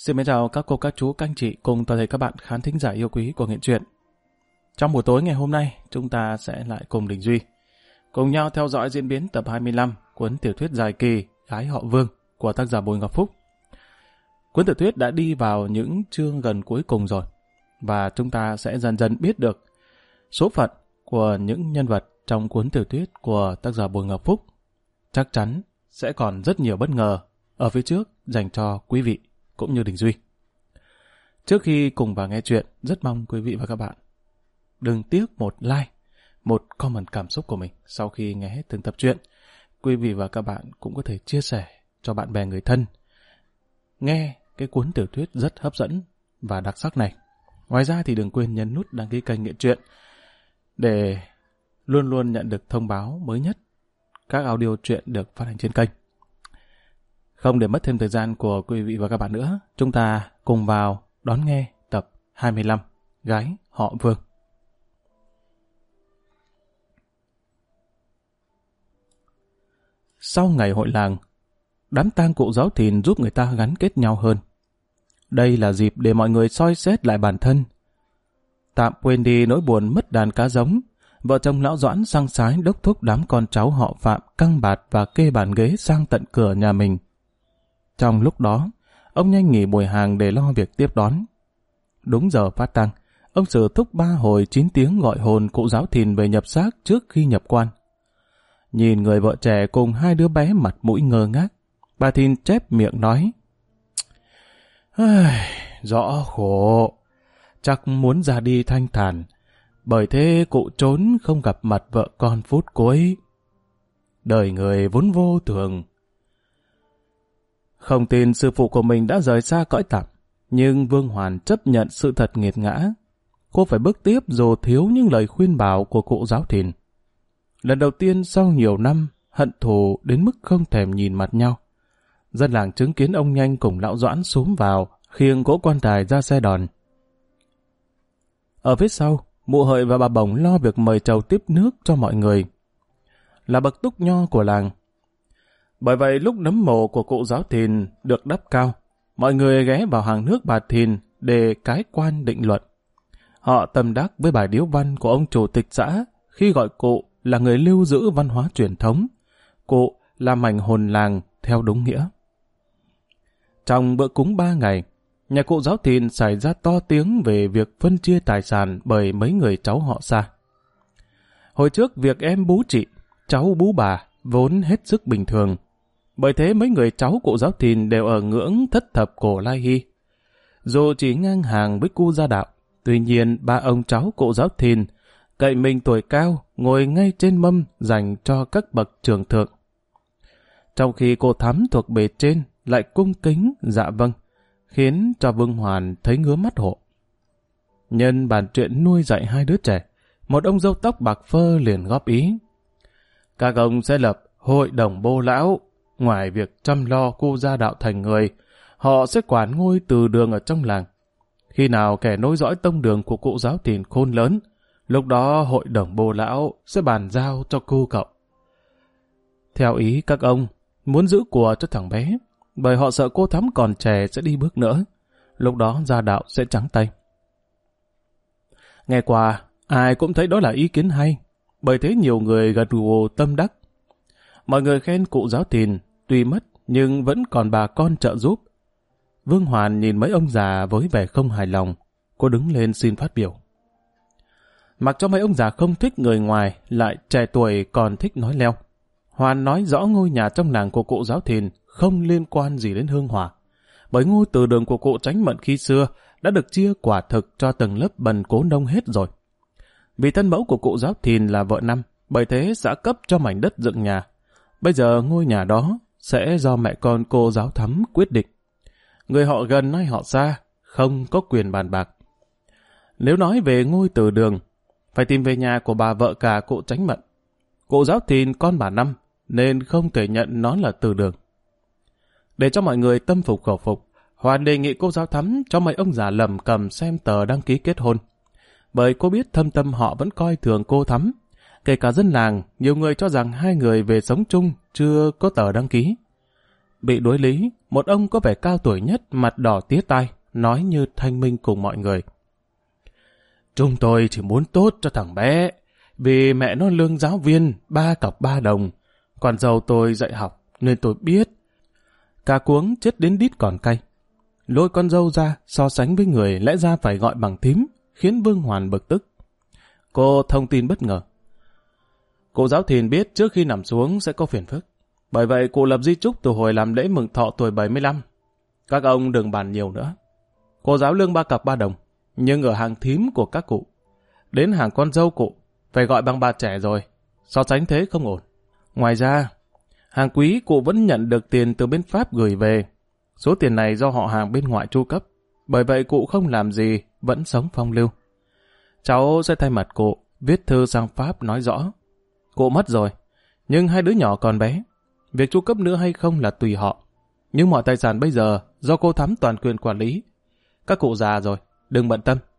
Xin chào các cô, các chú, các anh chị cùng toàn thể các bạn khán thính giả yêu quý của Nghệ Truyện. Trong buổi tối ngày hôm nay, chúng ta sẽ lại cùng Đình Duy cùng nhau theo dõi diễn biến tập 25 cuốn tiểu thuyết dài kỳ Gái họ Vương của tác giả Bùi Ngọc Phúc. Cuốn tiểu thuyết đã đi vào những chương gần cuối cùng rồi và chúng ta sẽ dần dần biết được số phận của những nhân vật trong cuốn tiểu thuyết của tác giả Bùi Ngọc Phúc. Chắc chắn sẽ còn rất nhiều bất ngờ ở phía trước dành cho quý vị cũng như Đình Duy. Trước khi cùng vào nghe chuyện, rất mong quý vị và các bạn đừng tiếc một like, một comment cảm xúc của mình sau khi nghe hết từng tập truyện. Quý vị và các bạn cũng có thể chia sẻ cho bạn bè người thân nghe cái cuốn tiểu thuyết rất hấp dẫn và đặc sắc này. Ngoài ra thì đừng quên nhấn nút đăng ký kênh Nghệ Truyện để luôn luôn nhận được thông báo mới nhất các audio truyện được phát hành trên kênh. Không để mất thêm thời gian của quý vị và các bạn nữa, chúng ta cùng vào đón nghe tập 25 Gái họ Vương. Sau ngày hội làng, đám tang cụ Giáo Thìn giúp người ta gắn kết nhau hơn. Đây là dịp để mọi người soi xét lại bản thân. Tạm quên đi nỗi buồn mất đàn cá giống, vợ chồng lão Doãn sang sái đốc thúc đám con cháu họ Phạm căng bạt và kê bàn ghế sang tận cửa nhà mình. Trong lúc đó, ông nhanh nghỉ buổi hàng để lo việc tiếp đón. Đúng giờ phát tang, ông Sử thúc 3 hồi 9 tiếng gọi hồn cụ Giáo Thìn về nhập xác trước khi nhập quan. Nhìn người vợ trẻ cùng 2 đứa bé mặt mũi ngơ ngác, bà Thìn chép miệng nói: rõ khổ, chắc muốn ra đi thanh thản, bởi thế cụ trốn không gặp mặt vợ con phút cuối. Đời người vốn vô thường. Không tin sư phụ của mình đã rời xa cõi tạm, nhưng Vương Hoàn chấp nhận sự thật nghiệt ngã. Cô phải bước tiếp dù thiếu những lời khuyên bảo của cụ Giáo Thìn. Lần đầu tiên sau nhiều năm, hận thù đến mức không thèm nhìn mặt nhau. Dân làng chứng kiến ông Nhanh cùng lão Doãn xúm vào, khiêng cỗ quan tài ra xe đòn. Ở phía sau, mụ Hợi và bà Bồng lo việc mời trầu tiếp nước cho mọi người. Là bậc túc nho của làng. Bởi vậy lúc nấm mồ của cụ Giáo Thìn được đắp cao, mọi người ghé vào hàng nước bà Thìn để cái quan định luận. Họ tâm đắc với bài điếu văn của ông chủ tịch xã khi gọi cụ là người lưu giữ văn hóa truyền thống. Cụ là mảnh hồn làng theo đúng nghĩa. Trong bữa cúng 3 ngày, nhà cụ Giáo Thìn xảy ra to tiếng về việc phân chia tài sản bởi mấy người cháu họ xa. Hồi trước việc em bú chị, cháu bú bà vốn hết sức bình thường. Bởi thế mấy người cháu cụ Giáo Thìn đều ở ngưỡng thất thập cổ lai hy. Dù chỉ ngang hàng với cu Gia Đạo, tuy nhiên ba ông cháu cụ Giáo Thìn cậy mình tuổi cao ngồi ngay trên mâm dành cho các bậc trưởng thượng. Trong khi cô Thắm thuộc bề trên lại cung kính dạ vâng, khiến cho Vương Hoàn thấy ngứa mắt hộ. Nhân bàn chuyện nuôi dạy 2 đứa trẻ, một ông dâu tóc bạc phơ liền góp ý: các ông sẽ lập hội đồng bô lão. Ngoài việc chăm lo cu Gia Đạo thành người, họ sẽ quản ngôi từ đường ở trong làng. Khi nào kẻ nối dõi tông đường của cụ Giáo Thìn khôn lớn, lúc đó hội đồng bô lão sẽ bàn giao cho cu cậu. Theo ý các ông, muốn giữ của cho thằng bé, bởi họ sợ cô Thắm còn trẻ sẽ đi bước nữa, lúc đó Gia Đạo sẽ trắng tay. Nghe qua, ai cũng thấy đó là ý kiến hay, bởi thế nhiều người gật gù tâm đắc. Mọi người khen cụ Giáo Thìn, tuy mất nhưng vẫn còn bà con trợ giúp. Vương Hoàn nhìn mấy ông già với vẻ không hài lòng, cô đứng lên xin phát biểu. Mặc cho mấy ông già không thích người ngoài, lại trẻ tuổi còn thích nói leo. Hoàn nói rõ ngôi nhà trong làng của cụ Giáo Thìn không liên quan gì đến hương hỏa, bởi ngôi từ đường của cụ Tránh Mận khi xưa đã được chia quả thực cho tầng lớp bần cố nông hết rồi. Vì thân mẫu của cụ Giáo Thìn là vợ Năm, bởi thế xã cấp cho mảnh đất dựng nhà. Bây giờ ngôi nhà đó sẽ do mẹ con cô Giáo Thắm quyết định. Người họ gần hay họ xa không có quyền bàn bạc. Nếu nói về ngôi từ đường, phải tìm về nhà của bà vợ cả cụ Tránh Mận. Cụ Giáo Thìn con bà Năm nên không thể nhận nó là từ đường. Để cho mọi người tâm phục khẩu phục, Hoàn đề nghị cô Giáo Thắm cho mấy ông già lầm cầm xem tờ đăng ký kết hôn. Bởi cô biết thâm tâm họ vẫn coi thường cô Thắm. Kể cả dân làng, nhiều người cho rằng 2 người về sống chung chưa có tờ đăng ký. bị đối lý, một ông có vẻ cao tuổi nhất, mặt đỏ tía tai, nói như thanh minh cùng mọi người. Chúng tôi chỉ muốn tốt cho thằng bé, vì mẹ nó lương giáo viên 3 cọc 3 đồng, còn dâu tôi dạy học nên tôi biết. Cả cuống chết đến đít còn cay. Lôi con dâu ra so sánh với người lẽ ra phải gọi bằng thím, khiến Vương Hoàn bực tức. Cô thông tin bất ngờ. Cụ giáo thìn biết trước khi nằm xuống sẽ có phiền phức. Bởi vậy cụ lập di chúc từ hồi làm lễ mừng thọ tuổi 75. Các ông đừng bàn nhiều nữa. Cô giáo lương 3 cọc 3 đồng, nhưng ở hàng thím của các cụ. Đến hàng con dâu cụ, phải gọi bằng bà trẻ rồi. So sánh thế không ổn. Ngoài ra, hàng quý cụ vẫn nhận được tiền từ bên Pháp gửi về. Số tiền này do họ hàng bên ngoại tru cấp. Bởi vậy cụ không làm gì, vẫn sống phong lưu. Cháu sẽ thay mặt cụ, viết thư sang Pháp nói rõ. Cụ mất rồi, nhưng 2 đứa nhỏ còn bé. Việc tru cấp nữa hay không là tùy họ. Nhưng mọi tài sản bây giờ do cô Thắm toàn quyền quản lý. Các cụ già rồi, đừng bận tâm.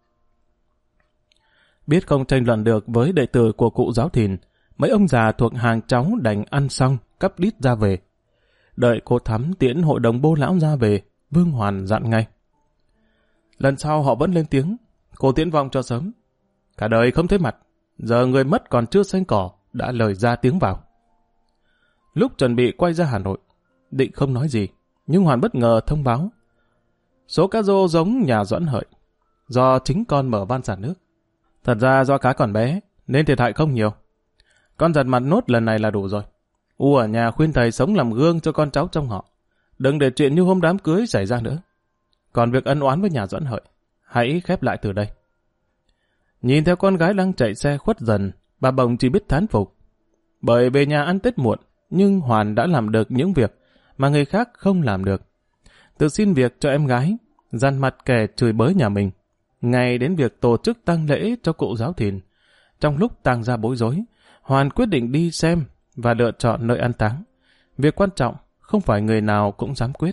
Biết không tranh luận được với đệ tử của cụ giáo thìn, mấy ông già thuộc hàng cháu đành ăn xong, cắp đít ra về. Đợi cô Thắm tiễn hội đồng bô lão ra về, Vương Hoàn dặn ngay. Lần sau họ vẫn lên tiếng, cô tiễn vong cho sớm. Cả đời không thấy mặt, giờ người mất còn chưa xanh cỏ, đã lời ra tiếng vào. Lúc chuẩn bị quay ra Hà Nội, định không nói gì, nhưng Hoàn bất ngờ thông báo. Số cá rô giống nhà Doãn Hợi, do chính con mở van xả nước. Thật ra do cá còn bé, nên thiệt hại không nhiều. Con giật mặt nốt lần này là đủ rồi. U ở nhà khuyên thầy sống làm gương cho con cháu trong họ. Đừng để chuyện như hôm đám cưới xảy ra nữa. Còn việc ân oán với nhà Doãn Hợi, hãy khép lại từ đây. Nhìn theo con gái đang chạy xe khuất dần, bà Bồng chỉ biết thán phục. Bởi về nhà ăn Tết muộn, nhưng Hoàn đã làm được những việc mà người khác không làm được. Từ xin việc cho em gái, dằn mặt kẻ chửi bới nhà mình, ngay đến việc tổ chức tang lễ cho cụ giáo thìn. Trong lúc tang ra bối rối, Hoàn quyết định đi xem và lựa chọn nơi an táng. Việc quan trọng không phải người nào cũng dám quyết.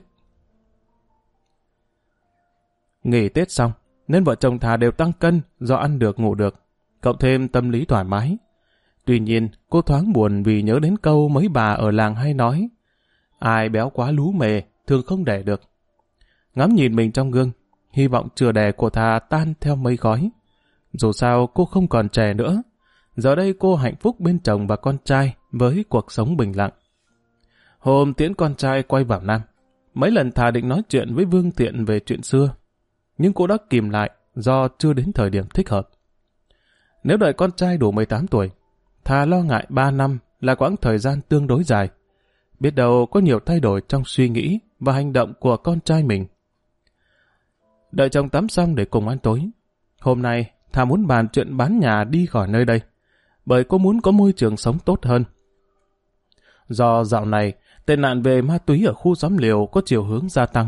Nghỉ Tết xong, nên vợ chồng Thà đều tăng cân do ăn được ngủ được, cộng thêm tâm lý thoải mái. Tuy nhiên, cô thoáng buồn vì nhớ đến câu mấy bà ở làng hay nói, ai béo quá lú mề, thường không đẻ được. Ngắm nhìn mình trong gương, hy vọng chừa đẻ của Thà tan theo mây khói. Dù sao cô không còn trẻ nữa, giờ đây cô hạnh phúc bên chồng và con trai với cuộc sống bình lặng. Hôm tiễn con trai quay vào Nam, mấy lần Thà định nói chuyện với Vương Tiện về chuyện xưa, nhưng cô đã kìm lại do chưa đến thời điểm thích hợp. Nếu đợi con trai đủ 18 tuổi, Thà lo ngại 3 năm là quãng thời gian tương đối dài. Biết đâu có nhiều thay đổi trong suy nghĩ và hành động của con trai mình. Đợi chồng tắm xong để cùng ăn tối. Hôm nay, Thà muốn bàn chuyện bán nhà đi khỏi nơi đây, bởi cô muốn có môi trường sống tốt hơn. Do dạo này, tệ nạn về ma túy ở khu xóm Liều có chiều hướng gia tăng.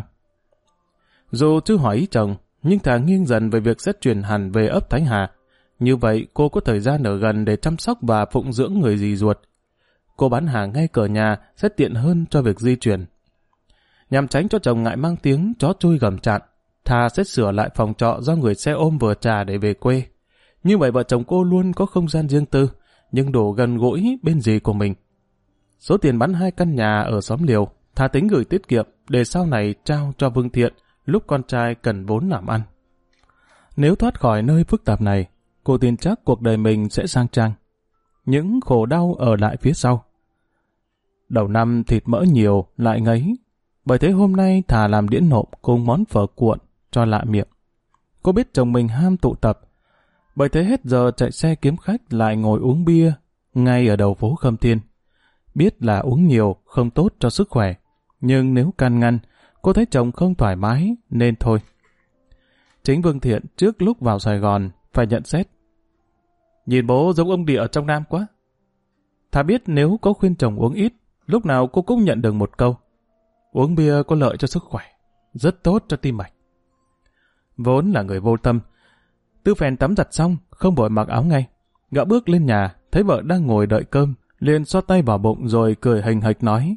Dù chưa hỏi ý chồng, nhưng Thà nghiêng dần về việc sẽ chuyển hẳn về ấp Thánh Hà. Như vậy, cô có thời gian ở gần để chăm sóc và phụng dưỡng người dì ruột. Cô bán hàng ngay cửa nhà sẽ tiện hơn cho việc di chuyển. Nhằm tránh cho chồng ngại mang tiếng chó chui gầm chạn, Thà sẽ sửa lại phòng trọ do người xe ôm vừa trả để về quê. Như vậy vợ chồng cô luôn có không gian riêng tư, nhưng đủ gần gũi bên dì của mình. Số tiền bán 2 căn nhà ở xóm Liều, Thà tính gửi tiết kiệm để sau này trao cho Vương Thiện lúc con trai cần vốn làm ăn. Nếu thoát khỏi nơi phức tạp này, cô tin chắc cuộc đời mình sẽ sang trang. Những khổ đau ở lại phía sau. Đầu năm thịt mỡ nhiều lại ngấy, bởi thế hôm nay Thà làm đĩa nộm cùng món phở cuộn cho lạ miệng. Cô biết chồng mình ham tụ tập, bởi thế hết giờ chạy xe kiếm khách lại ngồi uống bia ngay ở đầu phố Khâm Thiên. Biết là uống nhiều không tốt cho sức khỏe, nhưng nếu can ngăn, cô thấy chồng không thoải mái nên thôi. Chính Vương Thiện trước lúc vào Sài Gòn phải nhận xét. Nhìn bố giống ông Địa ở trong Nam quá. Thà biết nếu có khuyên chồng uống ít, lúc nào cô cũng nhận được một câu. Uống bia có lợi cho sức khỏe, rất tốt cho tim mạch. Vốn là người vô tâm, Tư Phèn tắm giặt xong, không vội mặc áo ngay. Gã bước lên nhà, thấy vợ đang ngồi đợi cơm, liền xoa tay vào bụng rồi cười hình hạch nói.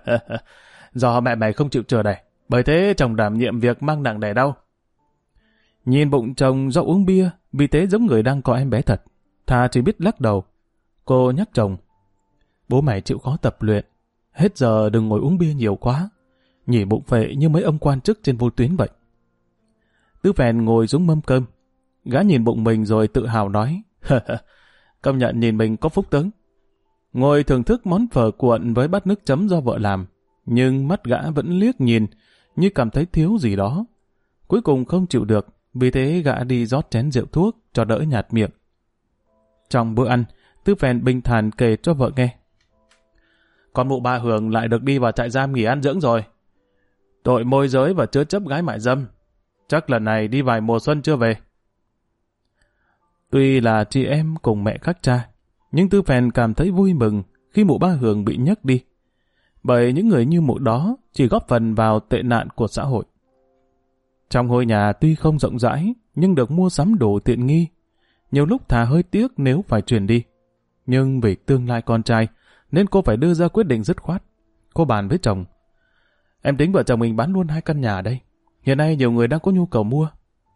Do mẹ mày không chịu chừa đẻ, bởi thế chồng đảm nhiệm việc mang nặng đẻ đau. Nhìn bụng chồng do uống bia, vì thế giống người đang có em bé thật. Thà chỉ biết lắc đầu. Cô nhắc chồng. Bố mày chịu khó tập luyện, hết giờ đừng ngồi uống bia nhiều quá. nhỉ bụng phệ như mấy ông quan chức trên vô tuyến vậy. Tư Phèn ngồi xuống mâm cơm, gã nhìn bụng mình rồi tự hào nói, công nhận nhìn mình có phúc tướng. Ngồi thưởng thức món phở cuộn với bát nước chấm do vợ làm, nhưng mắt gã vẫn liếc nhìn, như cảm thấy thiếu gì đó. Cuối cùng không chịu được, vì thế gã đi rót chén rượu thuốc cho đỡ nhạt miệng. Trong bữa ăn, Tư Phèn bình thản kể cho vợ nghe. Con mụ ba Hường lại được đi vào trại giam nghỉ ăn dưỡng rồi. Tội môi giới và chứa chấp gái mại dâm. Chắc lần này đi vài mùa xuân chưa về. Tuy là chị em cùng mẹ khác cha, nhưng Tư Phèn cảm thấy vui mừng khi mụ ba Hường bị nhấc đi. Bởi những người như mụ đó chỉ góp phần vào tệ nạn của xã hội. Trong ngôi nhà tuy không rộng rãi, nhưng được mua sắm đồ tiện nghi. Nhiều lúc thà hơi tiếc nếu phải chuyển đi. Nhưng vì tương lai con trai, nên cô phải đưa ra quyết định dứt khoát. Cô bàn với chồng. Em tính vợ chồng mình bán luôn 2 căn nhà ở đây. Hiện nay nhiều người đang có nhu cầu mua.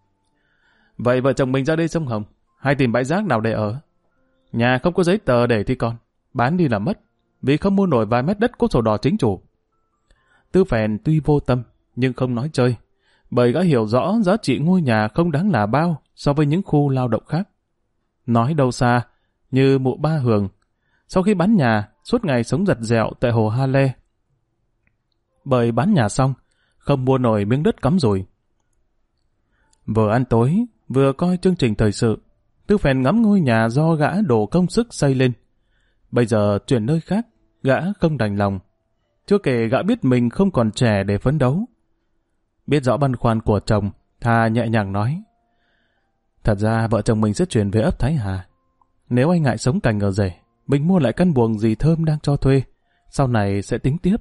Vậy vợ chồng mình ra đây sông Hồng, hay tìm bãi rác nào để ở? Nhà không có giấy tờ để thì con, bán đi là mất, vì không mua nổi vài mét đất có sổ đỏ chính chủ. Tư Phèn tuy vô tâm, nhưng không nói chơi, bởi gã hiểu rõ giá trị ngôi nhà không đáng là bao so với những khu lao động khác. Nói đâu xa, như mụ ba Hường, sau khi bán nhà, suốt ngày sống giật dẹo tại hồ Ha Lê. Bởi bán nhà xong, không mua nổi miếng đất cắm rùi. Vừa ăn tối, vừa coi chương trình thời sự, Tư Phèn ngắm ngôi nhà do gã đổ công sức xây lên. Bây giờ chuyển nơi khác, gã không đành lòng. Chưa kể gã biết mình không còn trẻ để phấn đấu. Biết rõ băn khoăn của chồng, thà nhẹ nhàng nói. Thật ra vợ chồng mình sẽ chuyển về ấp Thái Hà. Nếu anh ngại sống cành ở rể, mình mua lại căn buồng dì Thơm đang cho thuê. Sau này sẽ tính tiếp.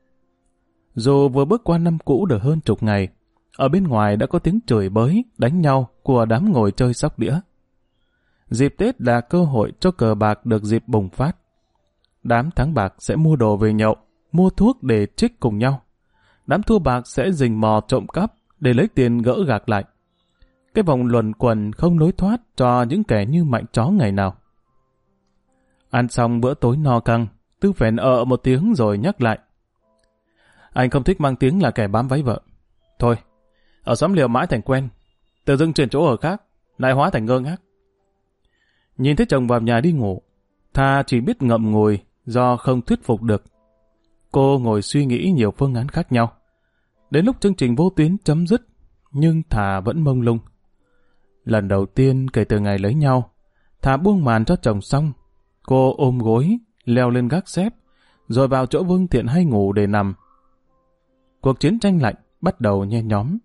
Dù vừa bước qua năm cũ được hơn 10 ngày, ở bên ngoài đã có tiếng chửi bới, đánh nhau của đám ngồi chơi sóc đĩa. Dịp Tết là cơ hội cho cờ bạc được dịp bùng phát. Đám thắng bạc sẽ mua đồ về nhậu, mua thuốc để trích cùng nhau. Đám thua bạc sẽ rình mò trộm cắp để lấy tiền gỡ gạc lại. Cái vòng luẩn quẩn không lối thoát cho những kẻ như Mạnh Chó ngày nào. Ăn xong bữa tối no căng, Tư Phèn một tiếng rồi nhắc lại. Anh không thích mang tiếng là kẻ bám váy vợ. Thôi, ở xóm liều mãi thành quen, tự dưng chuyển chỗ ở khác, lại hóa thành ngơ ngác. Nhìn thấy chồng vào nhà đi ngủ, Tha chỉ biết ngậm ngùi do không thuyết phục được. Cô ngồi suy nghĩ nhiều phương án khác nhau. Đến lúc chương trình vô tuyến chấm dứt, nhưng Thà vẫn mông lung. Lần đầu tiên kể từ ngày lấy nhau, Thà buông màn cho chồng xong. Cô ôm gối, leo lên gác xếp, rồi vào chỗ Vương Thiện hay ngủ để nằm. Cuộc chiến tranh lạnh bắt đầu nhe nhóm.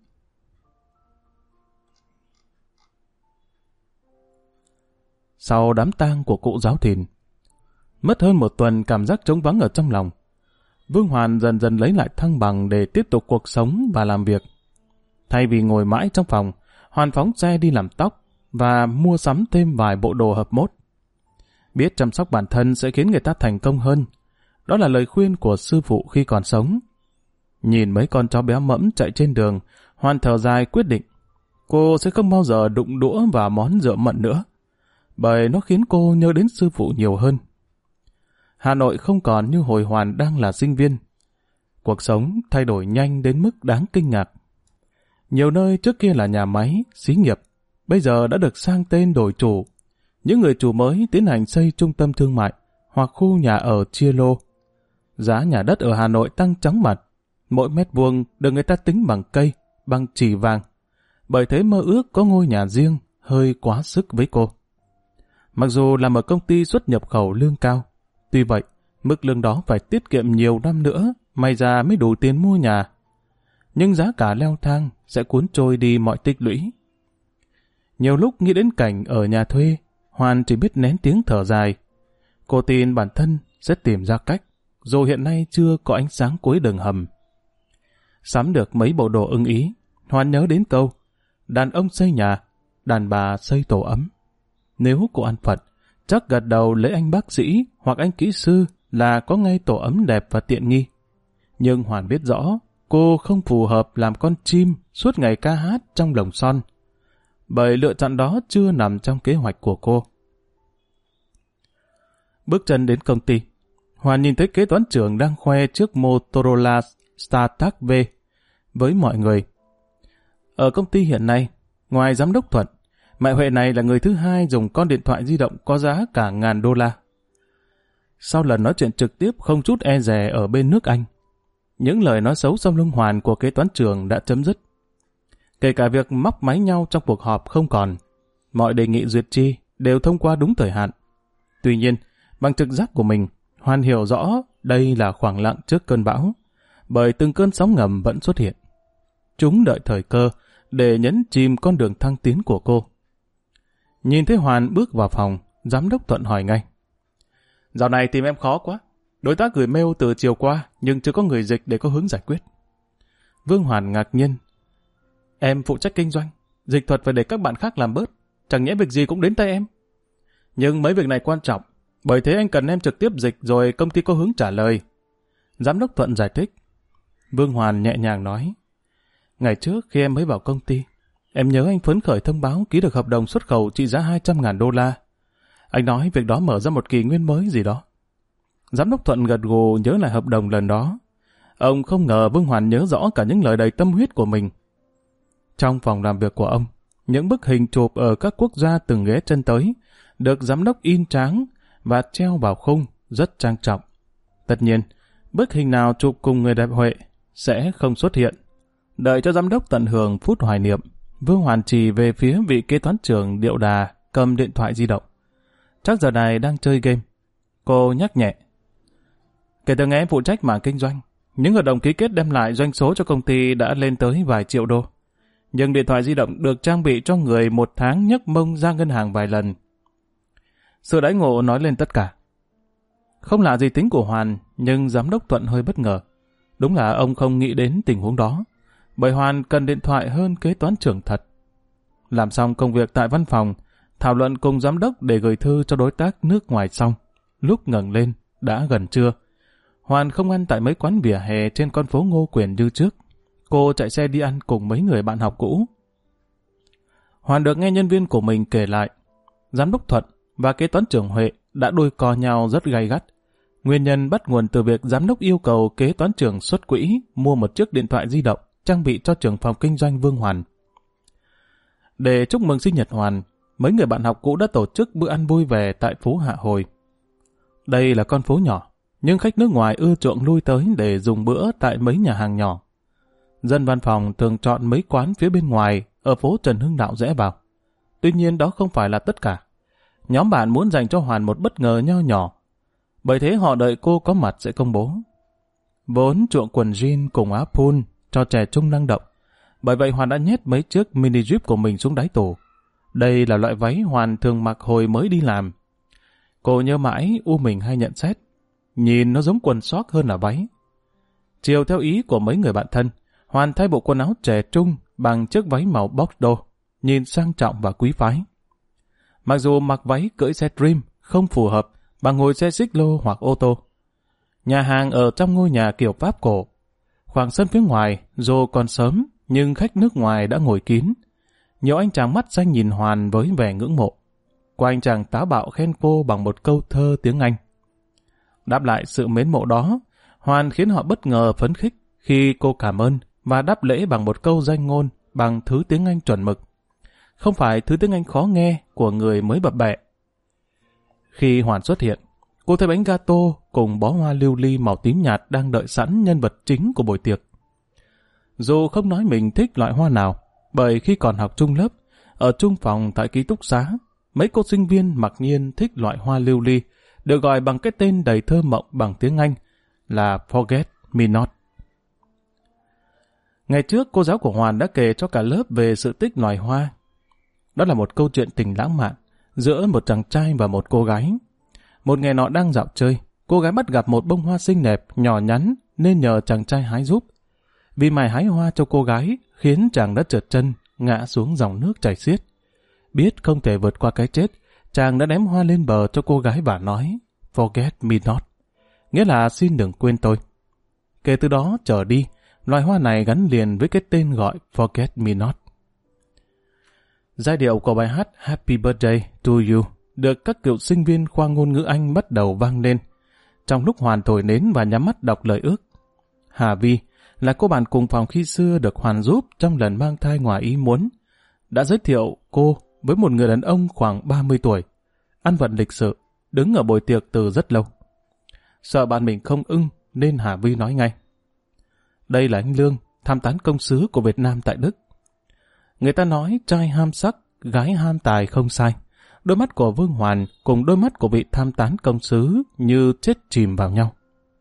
Sau đám tang của cụ Giáo Thìn, mất hơn 1 tuần cảm giác trống vắng ở trong lòng, Vương Hoàn dần dần lấy lại thăng bằng để tiếp tục cuộc sống và làm việc. Thay vì ngồi mãi trong phòng, Hoàn phóng xe đi làm tóc và mua sắm thêm vài bộ đồ hợp mốt. Biết chăm sóc bản thân sẽ khiến người ta thành công hơn. Đó là lời khuyên của sư phụ khi còn sống. Nhìn mấy con chó béo mẫm chạy trên đường, Hoàn thở dài quyết định. Cô sẽ không bao giờ đụng đũa vào món rượu mận nữa, bởi nó khiến cô nhớ đến sư phụ nhiều hơn. Hà Nội không còn như hồi Hoàn đang là sinh viên. Cuộc sống thay đổi nhanh đến mức đáng kinh ngạc. Nhiều nơi trước kia là nhà máy, xí nghiệp, bây giờ đã được sang tên đổi chủ. Những người chủ mới tiến hành xây trung tâm thương mại hoặc khu nhà ở chia lô. Giá nhà đất ở Hà Nội tăng chóng mặt. Mỗi mét vuông được người ta tính bằng cây, bằng chỉ vàng. Bởi thế mơ ước có ngôi nhà riêng hơi quá sức với cô. Mặc dù làm ở công ty xuất nhập khẩu lương cao, tuy vậy, mức lương đó phải tiết kiệm nhiều năm nữa, may ra mới đủ tiền mua nhà. Nhưng giá cả leo thang sẽ cuốn trôi đi mọi tích lũy. Nhiều lúc nghĩ đến cảnh ở nhà thuê, Hoàn chỉ biết nén tiếng thở dài. Cô tin bản thân sẽ tìm ra cách, dù hiện nay chưa có ánh sáng cuối đường hầm. Sắm được mấy bộ đồ ưng ý, Hoàn nhớ đến câu, đàn ông xây nhà, đàn bà xây tổ ấm. Nếu cô ăn Phật, chắc gật đầu lấy anh bác sĩ hoặc anh kỹ sư là có ngay tổ ấm đẹp và tiện nghi. Nhưng Hoàn biết rõ, cô không phù hợp làm con chim suốt ngày ca hát trong lồng son, bởi lựa chọn đó chưa nằm trong kế hoạch của cô. Bước chân đến công ty, Hoàn nhìn thấy kế toán trưởng đang khoe chiếc Motorola StarTAC V với mọi người. Ở công ty hiện nay, ngoài giám đốc Thuận, mẹ Huệ này là người thứ hai dùng con điện thoại di động có giá cả $1,000. Sau lần nói chuyện trực tiếp không chút e dè ở bên nước Anh, những lời nói xấu sau lưng Hoàn của kế toán trưởng đã chấm dứt. Kể cả việc móc máy nhau trong cuộc họp không còn, mọi đề nghị duyệt chi đều thông qua đúng thời hạn. Tuy nhiên, bằng trực giác của mình, Hoàn hiểu rõ đây là khoảng lặng trước cơn bão, bởi từng cơn sóng ngầm vẫn xuất hiện. Chúng đợi thời cơ để nhấn chìm con đường thăng tiến của cô. Nhìn thấy Hoàn bước vào phòng, giám đốc Thuận hỏi ngay. Dạo này tìm em khó quá. Đối tác gửi mail từ chiều qua, nhưng chưa có người dịch để có hướng giải quyết. Vương Hoàn ngạc nhiên. Em phụ trách kinh doanh, dịch thuật phải để các bạn khác làm bớt. Chẳng nhẽ việc gì cũng đến tay em. Nhưng mấy việc này quan trọng, bởi thế anh cần em trực tiếp dịch rồi công ty có hướng trả lời. Giám đốc Thuận giải thích. Vương Hoàn nhẹ nhàng nói. Ngày trước khi em mới vào công ty, em nhớ anh phấn khởi thông báo ký được hợp đồng xuất khẩu trị giá $200,000. Anh nói việc đó mở ra một kỷ nguyên mới gì đó. Giám đốc Thuận gật gù nhớ lại hợp đồng lần đó. Ông không ngờ Vương Hoàn nhớ rõ cả những lời đầy tâm huyết của mình. Trong phòng làm việc của ông, những bức hình chụp ở các quốc gia từng ghé chân tới được giám đốc in tráng và treo vào khung rất trang trọng. Tất nhiên, bức hình nào chụp cùng người đẹp Huệ sẽ không xuất hiện. Đợi cho giám đốc tận hưởng phút hoài niệm, Vương Hoàn chỉ về phía vị kế toán trưởng điệu đà cầm điện thoại di động. Chắc giờ này đang chơi game. Cô nhắc nhẹ. Kể từ ngày em phụ trách mảng kinh doanh, những hợp đồng ký kết đem lại doanh số cho công ty đã lên tới vài triệu đô. Nhưng điện thoại di động được trang bị cho người một tháng nhấc mông ra ngân hàng vài lần. Sự đãi ngộ nói lên tất cả. Không lạ gì tính của Hoàn, nhưng giám đốc Thuận hơi bất ngờ. Đúng là ông không nghĩ đến tình huống đó, bởi Hoàn cần điện thoại hơn kế toán trưởng thật. Làm xong công việc tại văn phòng, thảo luận cùng giám đốc để gửi thư cho đối tác nước ngoài xong. Lúc ngẩng lên, đã gần trưa. Hoàn không ăn tại mấy quán vỉa hè trên con phố Ngô Quyền như trước. Cô chạy xe đi ăn cùng mấy người bạn học cũ. Hoàn được nghe nhân viên của mình kể lại, giám đốc Thuận và kế toán trưởng Huệ đã đôi co nhau rất gay gắt. Nguyên nhân bắt nguồn từ việc giám đốc yêu cầu kế toán trưởng xuất quỹ mua một chiếc điện thoại di động trang bị cho trưởng phòng kinh doanh Vương Hoàn. Để chúc mừng sinh nhật Hoàn, mấy người bạn học cũ đã tổ chức bữa ăn vui vẻ tại phố Hạ Hồi. Đây là con phố nhỏ, nhưng khách nước ngoài ưa chuộng lui tới để dùng bữa tại mấy nhà hàng nhỏ. Dân văn phòng thường chọn mấy quán phía bên ngoài ở phố Trần Hưng Đạo rẽ vào. Tuy nhiên đó không phải là tất cả. Nhóm bạn muốn dành cho Hoàn một bất ngờ nho nhỏ. Bởi thế họ đợi cô có mặt sẽ công bố. Vốn chuộng quần jean cùng áo pull cho trẻ trung năng động. Bởi vậy Hoàn đã nhét mấy chiếc mini jeep của mình xuống đáy tủ. Đây là loại váy Hoàn thường mặc hồi mới đi làm. Cô nhớ mãi mình hay nhận xét. Nhìn nó giống quần sóc hơn là váy. Chiều theo ý của mấy người bạn thân, Hoàn thay bộ quần áo trẻ trung bằng chiếc váy màu Bordeaux, nhìn sang trọng và quý phái. Mặc dù mặc váy cưỡi xe Dream không phù hợp bằng ngồi xe xích lô hoặc ô tô. Nhà hàng ở trong ngôi nhà kiểu Pháp cổ. Khoảng sân phía ngoài, dù còn sớm, nhưng khách nước ngoài đã ngồi kín. Nhiều anh chàng mắt xanh nhìn Hoàn với vẻ ngưỡng mộ. Qua anh chàng táo bạo khen cô bằng một câu thơ tiếng Anh. Đáp lại sự mến mộ đó, Hoàn khiến họ bất ngờ phấn khích khi cô cảm ơn và đáp lễ bằng một câu danh ngôn bằng thứ tiếng Anh chuẩn mực. Không phải thứ tiếng Anh khó nghe của người mới bập bẹ. Khi Hoàn xuất hiện, cô thấy bánh gato cùng bó hoa lưu ly màu tím nhạt đang đợi sẵn nhân vật chính của buổi tiệc. Dù không nói mình thích loại hoa nào, bởi khi còn học chung lớp, ở chung phòng tại ký túc xá, mấy cô sinh viên mặc nhiên thích loại hoa lưu ly, được gọi bằng cái tên đầy thơ mộng bằng tiếng Anh là Forget Me Not. Ngày trước, cô giáo của Hoàn đã kể cho cả lớp về sự tích loài hoa. Đó là một câu chuyện tình lãng mạn giữa một chàng trai và một cô gái. Một ngày nọ đang dạo chơi, cô gái bắt gặp một bông hoa xinh đẹp, nhỏ nhắn nên nhờ chàng trai hái giúp. Vì mải hái hoa cho cô gái khiến chàng đã trượt chân, ngã xuống dòng nước chảy xiết. Biết không thể vượt qua cái chết, chàng đã ném hoa lên bờ cho cô gái và nói Forget me not, nghĩa là xin đừng quên tôi. Kể từ đó trở đi, loài hoa này gắn liền với cái tên gọi Forget me not. Giai điệu của bài hát Happy Birthday to You được các cựu sinh viên khoa ngôn ngữ Anh bắt đầu vang lên. Trong lúc Hoàn thổi nến và nhắm mắt đọc lời ước, Hà Vi, là cô bạn cùng phòng khi xưa được Hoàn giúp trong lần mang thai ngoài ý muốn, đã giới thiệu cô với một người đàn ông khoảng 30 tuổi, ăn vận lịch sự, đứng ở buổi tiệc từ rất lâu. Sợ bạn mình không ưng nên Hà Vi nói ngay: đây là anh Lương, tham tán công sứ của Việt Nam tại Đức. Người ta nói trai ham sắc, gái ham tài không sai. Đôi mắt của Vương Hoàn cùng đôi mắt của vị tham tán công sứ như chết chìm vào nhau.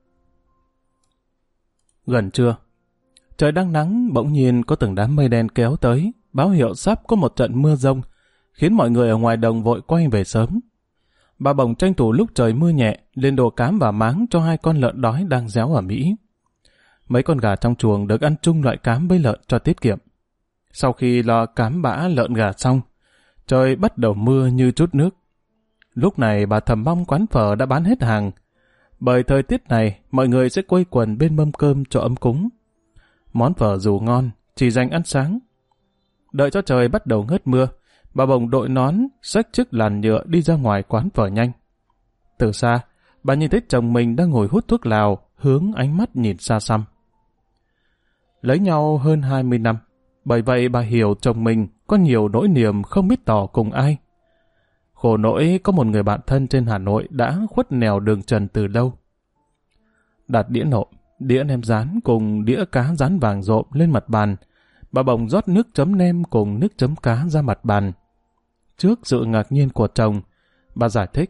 Gần trưa, trời đang nắng, bỗng nhiên có từng đám mây đen kéo tới, báo hiệu sắp có một trận mưa rông, khiến mọi người ở ngoài đồng vội quay về sớm. Bà Bồng tranh thủ lúc trời mưa nhẹ, lên đồ cám và máng cho 2 con lợn đói đang réo ở Mỹ. Mấy con gà trong chuồng được ăn chung loại cám với lợn cho tiết kiệm. Sau khi lo cám bã lợn gà xong, trời bắt đầu mưa như chút nước. Lúc này bà thầm mong quán phở đã bán hết hàng, bởi thời tiết này mọi người sẽ quây quần bên mâm cơm cho ấm cúng. Món phở dù ngon, chỉ dành ăn sáng. Đợi cho trời bắt đầu ngớt mưa, bà Bồng đội nón, xách chiếc làn nhựa đi ra ngoài quán phở nhanh. Từ xa, bà nhìn thấy chồng mình đang ngồi hút thuốc lào, hướng ánh mắt nhìn xa xăm. Lấy nhau hơn 20 năm, bởi vậy bà hiểu chồng mình có nhiều nỗi niềm không biết tỏ cùng ai. Khổ nỗi có một người bạn thân trên Hà Nội đã khuất nẻo đường trần từ lâu. Đặt đĩa nộm, đĩa nem rán cùng đĩa cá rán vàng rộm lên mặt bàn, bà Bồng rót nước chấm nem cùng nước chấm cá ra mặt bàn. Trước sự ngạc nhiên của chồng, bà giải thích: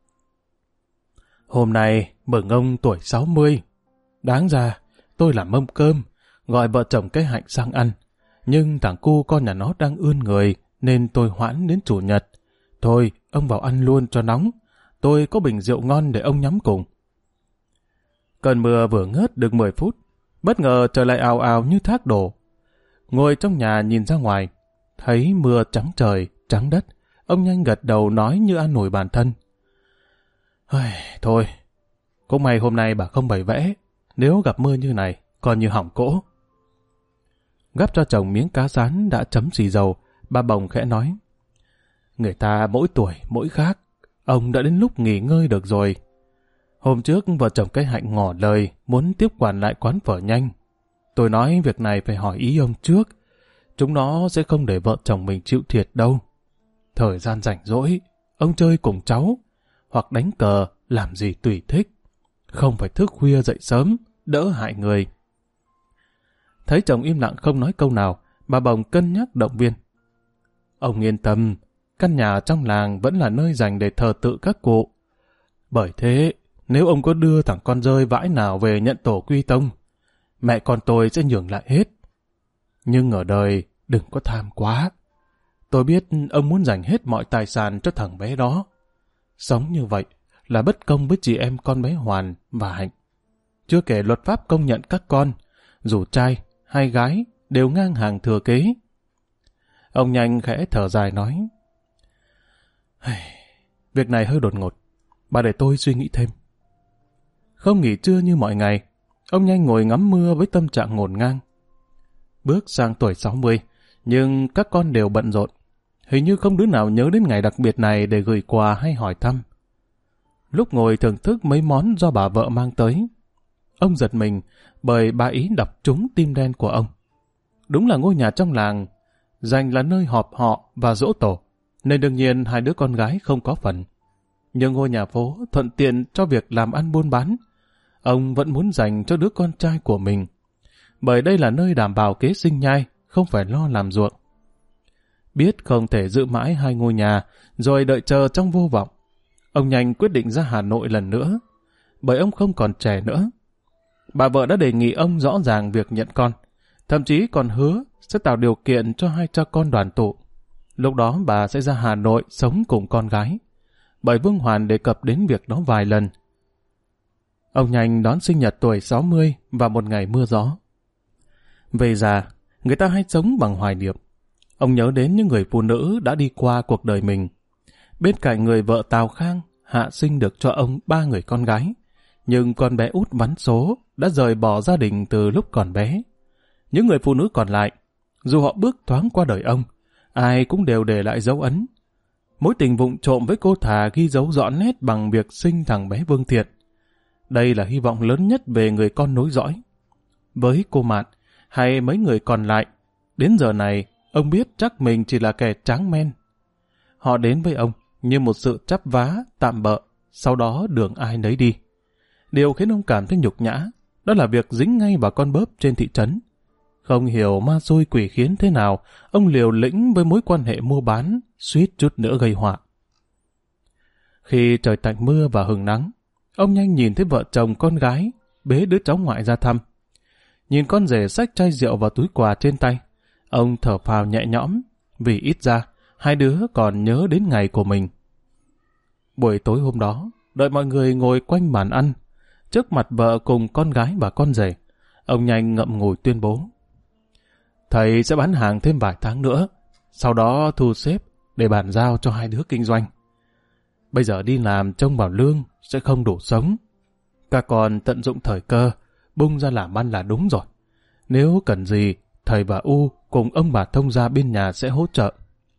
hôm nay mừng ông tuổi 60. Đáng ra tôi làm mâm cơm, gọi vợ chồng cái Hạnh sang ăn. Nhưng thằng cu con nhà nó đang ươn người, nên tôi hoãn đến Chủ nhật. Thôi, ông vào ăn luôn cho nóng. Tôi có bình rượu ngon để ông nhắm cùng. Cơn mưa vừa ngớt được 10 phút, bất ngờ trời lại ào ào như thác đổ. Ngồi trong nhà nhìn ra ngoài, thấy mưa trắng trời, trắng đất. Ông nhanh gật đầu nói như an ủi bản thân: thôi, cũng may hôm nay bà không bày vẽ. Nếu gặp mưa như này, còn như hỏng cỗ. Gắp cho chồng miếng cá rán đã chấm xì dầu, bà Bồng khẽ nói: người ta mỗi tuổi mỗi khác, ông đã đến lúc nghỉ ngơi được rồi. Hôm trước vợ chồng cái Hạnh ngỏ lời muốn tiếp quản lại quán phở nhanh. Tôi nói việc này phải hỏi ý ông trước, chúng nó sẽ không để vợ chồng mình chịu thiệt đâu. Thời gian rảnh rỗi, ông chơi cùng cháu, hoặc đánh cờ, làm gì tùy thích. Không phải thức khuya dậy sớm, đỡ hại người. Thấy chồng im lặng không nói câu nào, bà Bồng cân nhắc động viên: ông yên tâm, căn nhà trong làng vẫn là nơi dành để thờ tự các cụ. Bởi thế, nếu ông có đưa thằng con rơi vãi nào về nhận tổ quy tông, mẹ con tôi sẽ nhường lại hết. Nhưng ở đời đừng có tham quá. Tôi biết ông muốn dành hết mọi tài sản cho thằng bé đó. Sống như vậy là bất công với chị em con bé Hoàn và Hạnh. Chưa kể luật pháp công nhận các con, dù trai hay gái, đều ngang hàng thừa kế. Ông Nhanh khẽ thở dài nói: việc này hơi đột ngột, bà để tôi suy nghĩ thêm. Không nghỉ trưa như mọi ngày, ông Nhanh ngồi ngắm mưa với tâm trạng ngổn ngang. Bước sang tuổi 60, nhưng các con đều bận rộn. Hình như không đứa nào nhớ đến ngày đặc biệt này để gửi quà hay hỏi thăm. Lúc ngồi thưởng thức mấy món do bà vợ mang tới, ông giật mình bởi bà ý đọc trúng tim đen của ông. Đúng là ngôi nhà trong làng, dành là nơi họp họ và giỗ tổ, nên đương nhiên 2 đứa con gái không có phần. Nhưng ngôi nhà phố thuận tiện cho việc làm ăn buôn bán, ông vẫn muốn dành cho đứa con trai của mình, bởi đây là nơi đảm bảo kế sinh nhai, không phải lo làm ruộng. Biết không thể giữ mãi 2 ngôi nhà, rồi đợi chờ trong vô vọng, ông Nhanh quyết định ra Hà Nội lần nữa, bởi ông không còn trẻ nữa. Bà vợ đã đề nghị ông rõ ràng việc nhận con, thậm chí còn hứa sẽ tạo điều kiện cho 2 cha con đoàn tụ. Lúc đó bà sẽ ra Hà Nội sống cùng con gái, bởi Vương Hoàn đề cập đến việc đó vài lần. Ông Nhanh đón sinh nhật tuổi 60 vào một ngày mưa gió. Về già, người ta hay sống bằng hoài niệm. Ông nhớ đến những người phụ nữ đã đi qua cuộc đời mình. Bên cạnh người vợ Tào Khang, hạ sinh được cho ông 3 người con gái, nhưng con bé út vắn số đã rời bỏ gia đình từ lúc còn bé. Những người phụ nữ còn lại, dù họ bước thoáng qua đời ông, ai cũng đều để lại dấu ấn. Mối tình vụng trộm với cô Thà ghi dấu rõ nét bằng việc sinh thằng bé Vương Thiện. Đây là hy vọng lớn nhất về người con nối dõi. với cô Mạn hay mấy người còn lại. Đến giờ này, ông biết chắc mình chỉ là kẻ tráng men. Họ đến với ông như một sự chắp vá, tạm bợ, sau đó đường ai nấy đi. Điều khiến ông cảm thấy nhục nhã, đó là việc dính ngay vào con bớp trên thị trấn. Không hiểu ma xui quỷ khiến thế nào, ông liều lĩnh với mối quan hệ mua bán, suýt chút nữa gây họa. Khi trời tạnh mưa và hừng nắng, ông nhanh nhìn thấy vợ chồng con gái bế đứa cháu ngoại ra thăm. Nhìn con rể xách chai rượu và túi quà trên tay, ông thở phào nhẹ nhõm, vì ít ra hai đứa còn nhớ đến ngày của mình. Buổi tối hôm đó, đợi mọi người ngồi quanh bàn ăn, trước mặt vợ cùng con gái và con rể, ông nhanh ngậm ngùi tuyên bố: thầy sẽ bán hàng thêm vài tháng nữa, sau đó thu xếp để bàn giao cho hai đứa kinh doanh. Bây giờ đi làm trông vào lương sẽ không đủ sống. Các con tận dụng thời cơ, bung ra làm ăn là đúng rồi. Nếu cần gì, thầy và U cùng ông bà thông gia bên nhà sẽ hỗ trợ.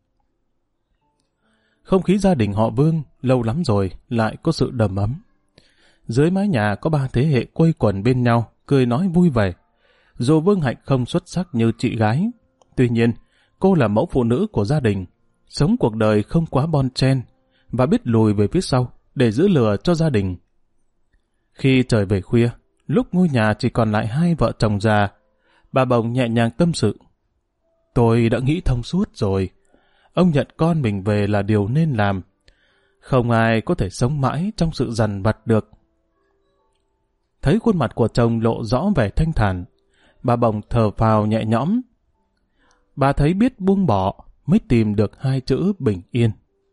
Không khí gia đình họ Vương lâu lắm rồi lại có sự đầm ấm. Dưới mái nhà có 3 thế hệ quây quần bên nhau, cười nói vui vẻ. Dù Vương Hạnh không xuất sắc như chị gái, tuy nhiên cô là mẫu phụ nữ của gia đình, sống cuộc đời không quá bon chen và biết lùi về phía sau để giữ lửa cho gia đình. Khi trời về khuya, lúc ngôi nhà chỉ còn lại 2 vợ chồng già, bà Bồng nhẹ nhàng tâm sự: tôi đã nghĩ thông suốt rồi. Ông nhận con mình về là điều nên làm. Không ai có thể sống mãi trong sự dằn vặt được. Thấy khuôn mặt của chồng lộ rõ vẻ thanh thản, bà Bồng thở phào nhẹ nhõm. Bà thấy biết buông bỏ mới tìm được 2 chữ bình yên.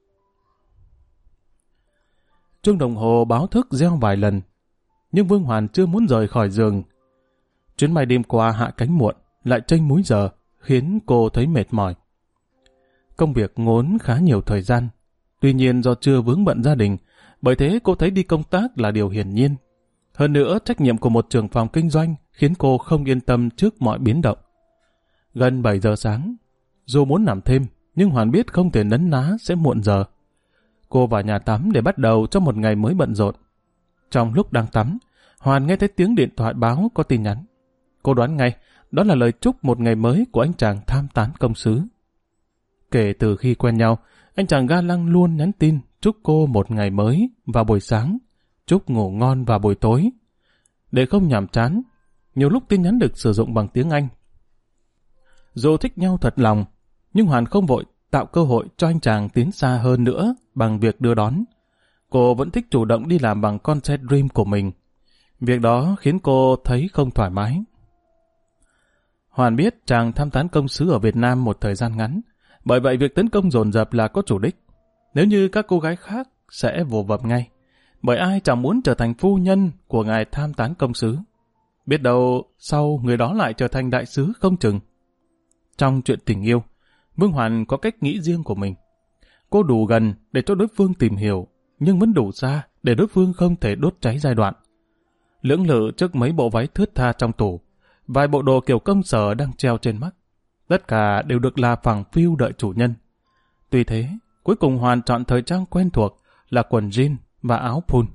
Chuông đồng hồ báo thức reo vài lần, nhưng Vương Hoàn chưa muốn rời khỏi giường. Chuyến bay đêm qua hạ cánh muộn, lại chênh múi giờ, khiến cô thấy mệt mỏi. Công việc ngốn khá nhiều thời gian, tuy nhiên do chưa vướng bận gia đình, bởi thế cô thấy đi công tác là điều hiển nhiên. Hơn nữa, trách nhiệm của một trưởng phòng kinh doanh khiến cô không yên tâm trước mọi biến động. Gần 7 giờ sáng, dù muốn nằm thêm, nhưng Hoàn biết không thể nấn ná sẽ muộn giờ. Cô vào nhà tắm để bắt đầu cho một ngày mới bận rộn. Trong lúc đang tắm, Hoàn nghe thấy tiếng điện thoại báo có tin nhắn. Cô đoán ngay, đó là lời chúc một ngày mới của anh chàng tham tán công xứ. Kể từ khi quen nhau, anh chàng ga lăng luôn nhắn tin chúc cô một ngày mới vào buổi sáng, chúc ngủ ngon vào buổi tối. Để không nhàm chán, nhiều lúc tin nhắn được sử dụng bằng tiếng Anh. Dù thích nhau thật lòng, nhưng Hoàn không vội tạo cơ hội cho anh chàng tiến xa hơn nữa bằng việc đưa đón. Cô vẫn thích chủ động đi làm bằng con xe Dream của mình. Việc đó khiến cô thấy không thoải mái. Hoàn biết chàng tham tán công xứ ở Việt Nam một thời gian ngắn, bởi vậy việc tấn công dồn dập là có chủ đích. Nếu như các cô gái khác sẽ vồ vập ngay, bởi ai chẳng muốn trở thành phu nhân của ngài tham tán công xứ. Biết đâu sau người đó lại trở thành đại sứ không chừng. Trong chuyện tình yêu, Vương Hoàn có cách nghĩ riêng của mình. Cô đủ gần để cho đối phương tìm hiểu, nhưng vẫn đủ xa để đối phương không thể đốt cháy giai đoạn. Lưỡng lự trước mấy bộ váy thướt tha trong tủ, vài bộ đồ kiểu công sở đang treo trên mắt. Tất cả đều được là phẳng phiu đợi chủ nhân. Tuy thế, cuối cùng Hoàn chọn thời trang quen thuộc là quần jean và áo pun.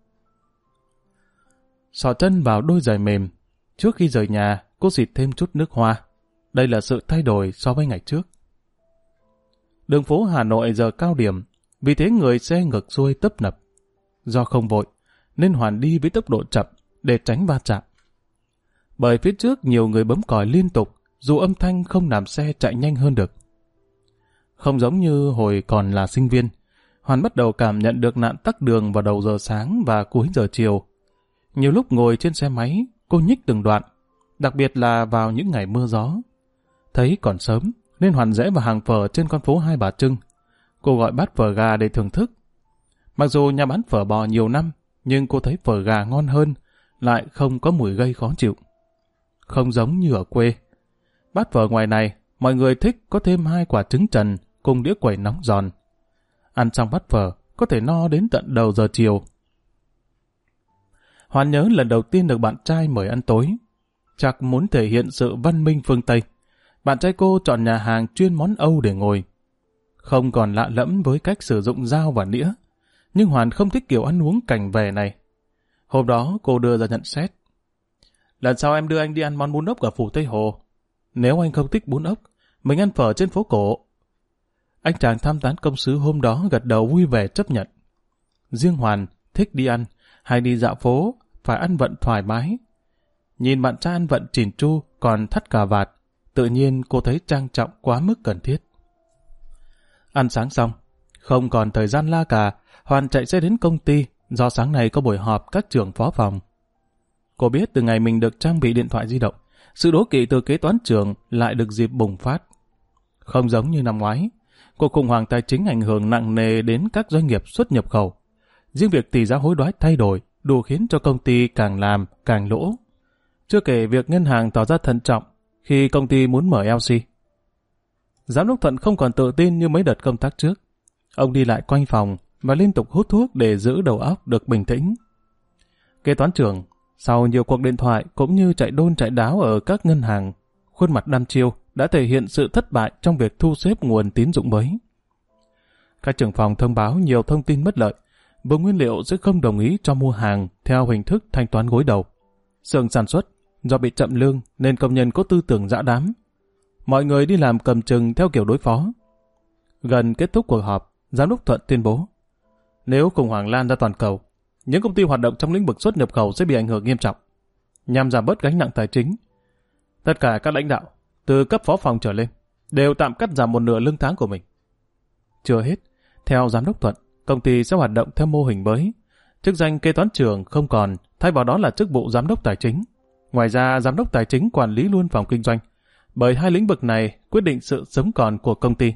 Xỏ chân vào đôi giày mềm. Trước khi rời nhà, cô xịt thêm chút nước hoa. Đây là sự thay đổi so với ngày trước. Đường phố Hà Nội giờ cao điểm, vì thế người xe ngược xuôi tấp nập. Do không vội, nên Hoàn đi với tốc độ chậm để tránh va chạm. Bởi phía trước nhiều người bấm còi liên tục, dù âm thanh không làm xe chạy nhanh hơn được. Không giống như hồi còn là sinh viên, Hoàn bắt đầu cảm nhận được nạn tắc đường vào đầu giờ sáng và cuối giờ chiều. Nhiều lúc ngồi trên xe máy, cô nhích từng đoạn, đặc biệt là vào những ngày mưa gió. Thấy còn sớm, nên Hoàn rẽ vào hàng phở trên con phố Hai Bà Trưng. Cô gọi bát phở gà để thưởng thức. Mặc dù nhà bán phở bò nhiều năm, nhưng cô thấy phở gà ngon hơn, lại không có mùi gây khó chịu. Không giống như ở quê. Bát phở ngoài này, mọi người thích có thêm 2 quả trứng trần cùng đĩa quẩy nóng giòn. Ăn xong bát phở, có thể no đến tận đầu giờ chiều. Hoàn nhớ lần đầu tiên được bạn trai mời ăn tối. Chắc muốn thể hiện sự văn minh phương Tây. Bạn trai cô chọn nhà hàng chuyên món Âu để ngồi. Không còn lạ lẫm với cách sử dụng dao và nĩa, nhưng Hoàn không thích kiểu ăn uống cảnh về này. Hôm đó cô đưa ra nhận xét. Lần sau em đưa anh đi ăn món bún ốc ở phủ Tây Hồ. Nếu anh không thích bún ốc, mình ăn phở trên phố cổ. Anh chàng tham tán công sứ hôm đó gật đầu vui vẻ chấp nhận. Riêng Hoàn thích đi ăn, hay đi dạo phố, phải ăn vận thoải mái. Nhìn bạn trai ăn vận chỉn chu, còn thắt cà vạt, tự nhiên cô thấy trang trọng quá mức cần thiết. Ăn sáng xong, không còn thời gian la cà, Hoàn chạy xe đến công ty, do sáng nay có buổi họp các trưởng phó phòng. Cô biết từ ngày mình được trang bị điện thoại di động, sự đố kỵ từ kế toán trưởng lại được dịp bùng phát. Không giống như năm ngoái, cuộc khủng hoảng tài chính ảnh hưởng nặng nề đến các doanh nghiệp xuất nhập khẩu. Riêng việc tỷ giá hối đoái thay đổi đủ khiến cho công ty càng làm càng lỗ. Chưa kể việc ngân hàng tỏ ra thận trọng khi công ty muốn mở LC. Giám đốc Thuận không còn tự tin như mấy đợt công tác trước. Ông đi lại quanh phòng và liên tục hút thuốc để giữ đầu óc được bình tĩnh. Kế toán trưởng, sau nhiều cuộc điện thoại cũng như chạy đôn chạy đáo ở các ngân hàng, khuôn mặt đăm chiêu đã thể hiện sự thất bại trong việc thu xếp nguồn tín dụng mới. Các trưởng phòng thông báo nhiều thông tin bất lợi, vùng nguyên liệu sẽ không đồng ý cho mua hàng theo hình thức thanh toán gối đầu. Xưởng sản xuất, do bị chậm lương nên công nhân có tư tưởng dã đám. Mọi người đi làm cầm chừng theo kiểu đối phó. Gần kết thúc cuộc họp, Giám đốc Thuận tuyên bố, nếu khủng hoảng lan ra toàn cầu, những công ty hoạt động trong lĩnh vực xuất nhập khẩu sẽ bị ảnh hưởng nghiêm trọng. Nhằm giảm bớt gánh nặng tài chính, tất cả các lãnh đạo, từ cấp phó phòng trở lên, đều tạm cắt giảm một nửa lương tháng của mình. Chưa hết, theo Giám đốc Thuận, công ty sẽ hoạt động theo mô hình mới. Chức danh kế toán trưởng không còn, thay vào đó là chức vụ giám đốc tài chính. Ngoài ra, giám đốc tài chính quản lý luôn phòng kinh doanh, bởi hai lĩnh vực này quyết định sự sống còn của công ty.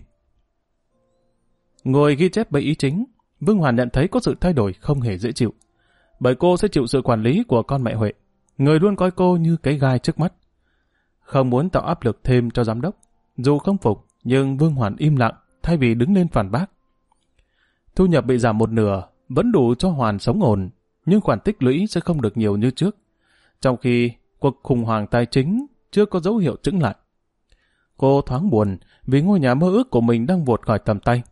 Ngồi ghi chép bởi ý chính, Vương Hoàn nhận thấy có sự thay đổi không hề dễ chịu. Bởi cô sẽ chịu sự quản lý của con mẹ Huệ, người luôn coi cô như cái gai trước mắt. Không muốn tạo áp lực thêm cho giám đốc, dù không phục, nhưng Vương Hoàn im lặng thay vì đứng lên phản bác. Thu nhập bị giảm một nửa, vẫn đủ cho Hoàn sống ổn, nhưng khoản tích lũy sẽ không được nhiều như trước. Trong khi cuộc khủng hoảng tài chính chưa có dấu hiệu chững lại. Cô thoáng buồn vì ngôi nhà mơ ước của mình đang vụt khỏi tầm tay.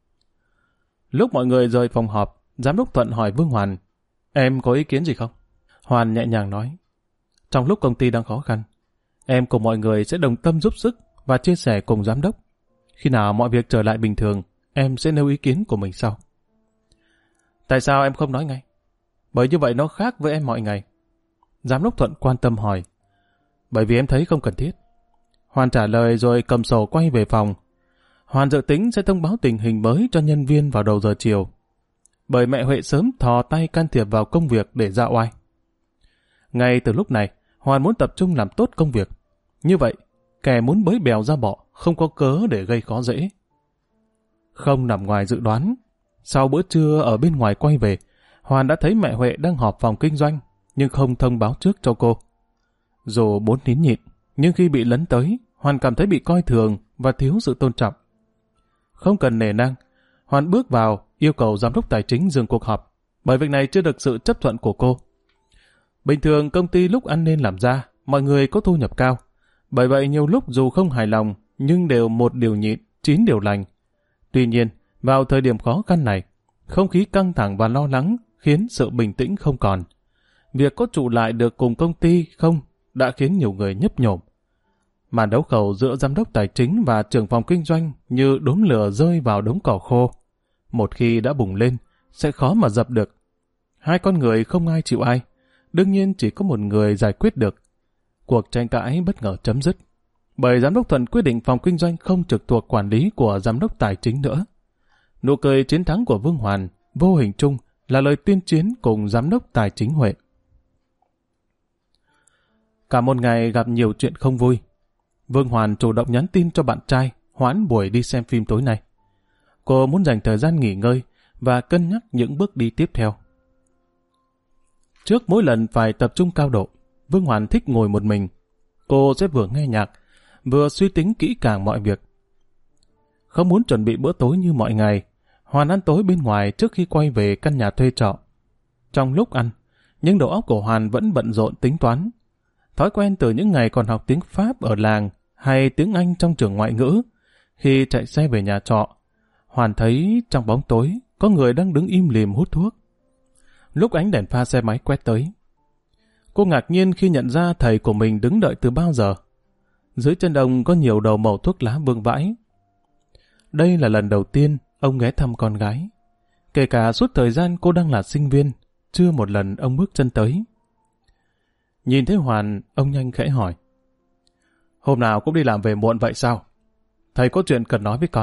Lúc mọi người rời phòng họp, Giám đốc Thuận hỏi Vương Hoàn, em có ý kiến gì không? Hoàn nhẹ nhàng nói, trong lúc công ty đang khó khăn, em cùng mọi người sẽ đồng tâm giúp sức và chia sẻ cùng giám đốc. Khi nào mọi việc trở lại bình thường, em sẽ nêu ý kiến của mình sau. Tại sao em không nói ngay? Bởi như vậy nó khác với em mọi ngày. Giám đốc Thuận quan tâm hỏi. Bởi vì em thấy không cần thiết. Hoàn trả lời rồi cầm sổ quay về phòng. Hoàn dự tính sẽ thông báo tình hình mới cho nhân viên vào đầu giờ chiều. Bởi mẹ Huệ sớm thò tay can thiệp vào công việc để ra oai. Ngay từ lúc này, Hoàn muốn tập trung làm tốt công việc. Như vậy, kẻ muốn bới bèo ra bọ không có cớ để gây khó dễ. Không nằm ngoài dự đoán, sau bữa trưa ở bên ngoài quay về, Hoàn đã thấy mẹ Huệ đang họp phòng kinh doanh, nhưng không thông báo trước cho cô. Dù muốn nín nhịn, nhưng khi bị lấn tới, Hoàn cảm thấy bị coi thường và thiếu sự tôn trọng. Không cần nể nang, Hoàn bước vào yêu cầu giám đốc tài chính dừng cuộc họp, bởi việc này chưa được sự chấp thuận của cô. Bình thường công ty lúc ăn nên làm ra, mọi người có thu nhập cao. Bởi vậy nhiều lúc dù không hài lòng, nhưng đều một điều nhịn, 9 điều lành. Tuy nhiên, vào thời điểm khó khăn này, không khí căng thẳng và lo lắng khiến sự bình tĩnh không còn. Việc có trụ lại được cùng công ty không đã khiến nhiều người nhấp nhổm. Màn đấu khẩu giữa giám đốc tài chính và trưởng phòng kinh doanh như đốm lửa rơi vào đống cỏ khô. Một khi đã bùng lên, sẽ khó mà dập được. Hai con người không ai chịu ai, đương nhiên chỉ có một người giải quyết được. Cuộc tranh cãi bất ngờ chấm dứt, bởi giám đốc Thuận quyết định phòng kinh doanh không trực thuộc quản lý của giám đốc tài chính nữa. Nụ cười chiến thắng của Vương Hoàn vô hình chung là lời tuyên chiến cùng giám đốc tài chính Huệ. Cả một ngày gặp nhiều chuyện không vui. Vương Hoàn chủ động nhắn tin cho bạn trai hoãn buổi đi xem phim tối nay. Cô muốn dành thời gian nghỉ ngơi và cân nhắc những bước đi tiếp theo. Trước mỗi lần phải tập trung cao độ, Vương Hoàn thích ngồi một mình. Cô sẽ vừa nghe nhạc, vừa suy tính kỹ càng mọi việc. Không muốn chuẩn bị bữa tối như mọi ngày, Hoàn ăn tối bên ngoài trước khi quay về căn nhà thuê trọ. Trong lúc ăn, nhưng đầu óc của Hoàn vẫn bận rộn tính toán. Thói quen từ những ngày còn học tiếng Pháp ở làng hay tiếng Anh trong trường ngoại ngữ, khi chạy xe về nhà trọ, Hoàn thấy trong bóng tối có người đang đứng im lìm hút thuốc. Lúc ánh đèn pha xe máy quét tới, Cô ngạc nhiên khi nhận ra thầy của mình đứng đợi từ bao giờ. Dưới chân ông có nhiều đầu mẩu thuốc lá vương vãi. Đây là lần đầu tiên ông ghé thăm con gái. Kể cả suốt thời gian cô đang là sinh viên, chưa một lần ông bước chân tới. Nhìn thấy Hoàn, ông nhanh khẽ hỏi. Hôm nào cũng đi làm về muộn vậy sao? Thầy có chuyện cần nói với con.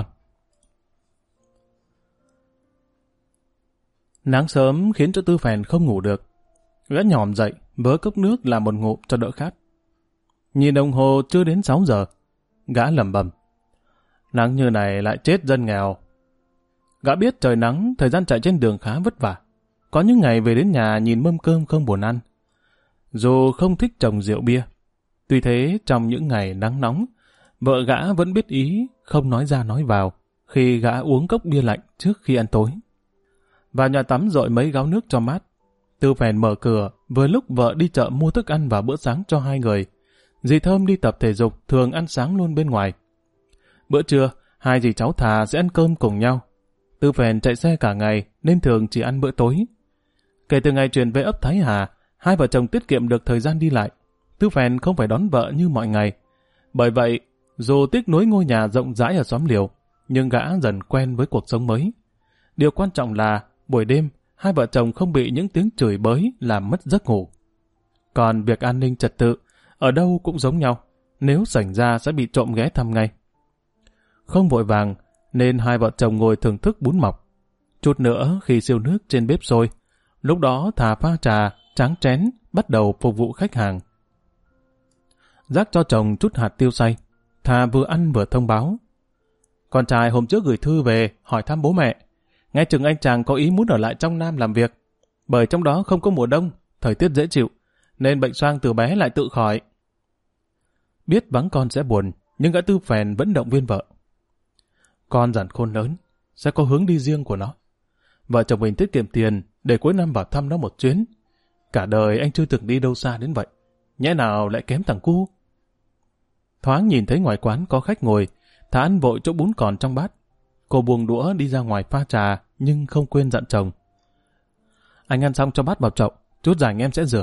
Nắng sớm khiến cho Tư Phèn không ngủ được. Gã nhòm dậy, vớ cốc nước làm một ngụm cho đỡ khát. Nhìn đồng hồ chưa đến 6 giờ, gã lẩm bẩm. Nắng như này lại chết dân nghèo. Gã biết trời nắng, thời gian chạy trên đường khá vất vả. Có những ngày về đến nhà nhìn mâm cơm không buồn ăn. Dù không thích trồng rượu bia, tuy thế trong những ngày nắng nóng, vợ gã vẫn biết ý, không nói ra nói vào, khi gã uống cốc bia lạnh trước khi ăn tối. Vào nhà tắm dội mấy gáo nước cho mát. Tư Phèn mở cửa, vừa lúc vợ đi chợ mua thức ăn và bữa sáng cho hai người. Dì Thơm đi tập thể dục, thường ăn sáng luôn bên ngoài. Bữa trưa, hai dì cháu Thà sẽ ăn cơm cùng nhau. Tư Phèn chạy xe cả ngày nên thường chỉ ăn bữa tối. Kể từ ngày chuyển về ấp Thái Hà, hai vợ chồng tiết kiệm được thời gian đi lại. Tư Phèn không phải đón vợ như mọi ngày. Bởi vậy, dù tiếc nuối ngôi nhà rộng rãi ở xóm Liều, nhưng gã dần quen với cuộc sống mới. Điều quan trọng là buổi đêm, hai vợ chồng không bị những tiếng chửi bới làm mất giấc ngủ. Còn việc an ninh trật tự, ở đâu cũng giống nhau, nếu xảy ra sẽ bị trộm ghé thăm ngay. Không vội vàng, nên hai vợ chồng ngồi thưởng thức bún mọc. Chút nữa khi siêu nước trên bếp sôi, lúc đó Thà pha trà, tráng chén, bắt đầu phục vụ khách hàng. Rắc cho chồng chút hạt tiêu xay, Thà vừa ăn vừa thông báo. Con trai hôm trước gửi thư về hỏi thăm bố mẹ. Nghe chừng anh chàng có ý muốn ở lại trong Nam làm việc. Bởi trong đó không có mùa đông, thời tiết dễ chịu, nên bệnh xoang từ bé lại tự khỏi. Biết vắng con sẽ buồn, nhưng gã Tư Phèn vẫn động viên vợ. Con dần khôn lớn, sẽ có hướng đi riêng của nó. Vợ chồng mình tiết kiệm tiền để cuối năm vào thăm nó một chuyến. Cả đời anh chưa từng đi đâu xa đến vậy. Nhẽ nào lại kém thằng cu. Thoáng nhìn thấy ngoài quán có khách ngồi, Thà ăn vội chỗ bún còn trong bát. Cô buông đũa đi ra ngoài pha trà, nhưng không quên dặn chồng. Anh ăn xong cho bát vào chậu, chút rảnh em sẽ rửa.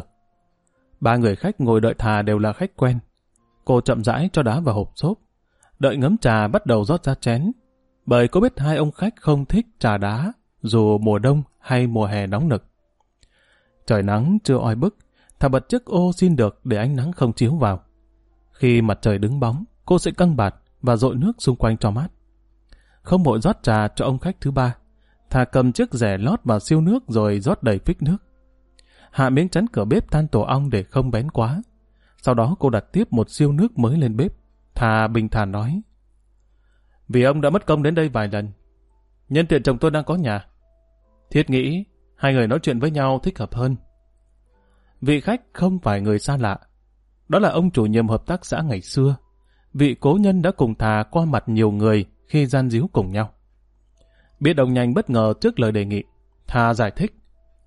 Ba người khách ngồi đợi Thà đều là khách quen. Cô chậm rãi cho đá vào hộp xốp. Đợi ngấm trà bắt đầu rót ra chén. Bởi cô biết hai ông khách không thích trà đá, dù mùa đông hay mùa hè nóng nực. Trời nắng chưa oi bức, Thà bật chiếc ô xin được để ánh nắng không chiếu vào. Khi mặt trời đứng bóng, cô sẽ căng bạt và dội nước xung quanh cho mát. Không vội rót trà cho ông khách thứ ba, Thà cầm chiếc rẻ lót vào siêu nước rồi rót đầy phích nước. Hạ miếng chắn cửa bếp than tổ ong để không bén quá. Sau đó cô đặt tiếp một siêu nước mới lên bếp. Thà bình thản nói. Vì ông đã mất công đến đây vài lần. Nhân tiện chồng tôi đang có nhà. Thiết nghĩ hai người nói chuyện với nhau thích hợp hơn. Vị khách không phải người xa lạ. Đó là ông chủ nhiệm hợp tác xã ngày xưa. Vị cố nhân đã cùng Thà qua mặt nhiều người khi gian díu cùng nhau. Biết ông nhanh bất ngờ trước lời đề nghị, Thà giải thích.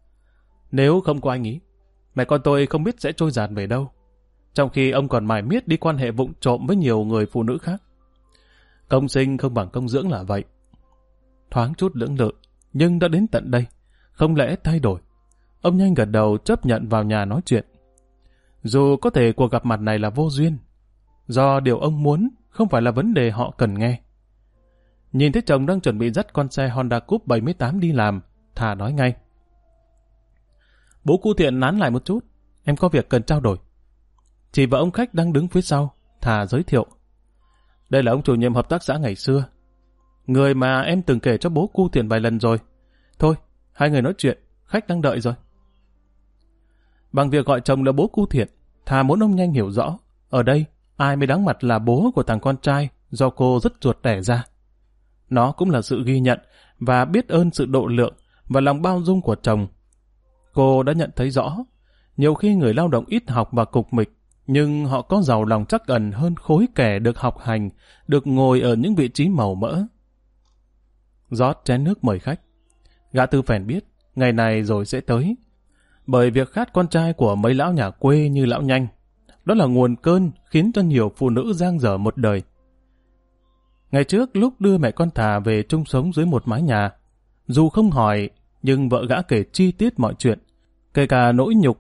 Nếu không có anh ý, mẹ con tôi không biết sẽ trôi dạt về đâu. Trong khi ông còn mải miết đi quan hệ vụng trộm với nhiều người phụ nữ khác. Công sinh không bằng công dưỡng là vậy. Thoáng chút lưỡng lự, nhưng đã đến tận đây, không lẽ thay đổi. Ông nhanh gật đầu chấp nhận vào nhà nói chuyện. Dù có thể cuộc gặp mặt này là vô duyên, do điều ông muốn không phải là vấn đề họ cần nghe. Nhìn thấy chồng đang chuẩn bị dắt con xe Honda Coupe 78 đi làm, Thà nói ngay. Bố cu Thiện nán lại một chút, em có việc cần trao đổi. Chị và ông khách đang đứng phía sau, Thà giới thiệu. Đây là ông chủ nhiệm hợp tác xã ngày xưa. Người mà em từng kể cho bố cu Thiện vài lần rồi. Thôi, hai người nói chuyện, khách đang đợi rồi. Bằng việc gọi chồng là bố cu Thiện, Thà muốn ông nhanh hiểu rõ. Ở đây, ai mới đáng mặt là bố của thằng con trai do cô rất ruột đẻ ra. Nó cũng là sự ghi nhận và biết ơn sự độ lượng và lòng bao dung của chồng. Cô đã nhận thấy rõ, nhiều khi người lao động ít học và cục mịch, nhưng họ có giàu lòng trắc ẩn hơn khối kẻ được học hành, được ngồi ở những vị trí màu mỡ. Rót chén nước mời khách. Gã Tư Phèn biết, ngày này rồi sẽ tới. Bởi việc khát con trai của mấy lão nhà quê như lão Nhanh, đó là nguồn cơn khiến cho nhiều phụ nữ giang dở một đời. Ngày trước lúc đưa mẹ con Thà về chung sống dưới một mái nhà, dù không hỏi, nhưng vợ gã kể chi tiết mọi chuyện, kể cả nỗi nhục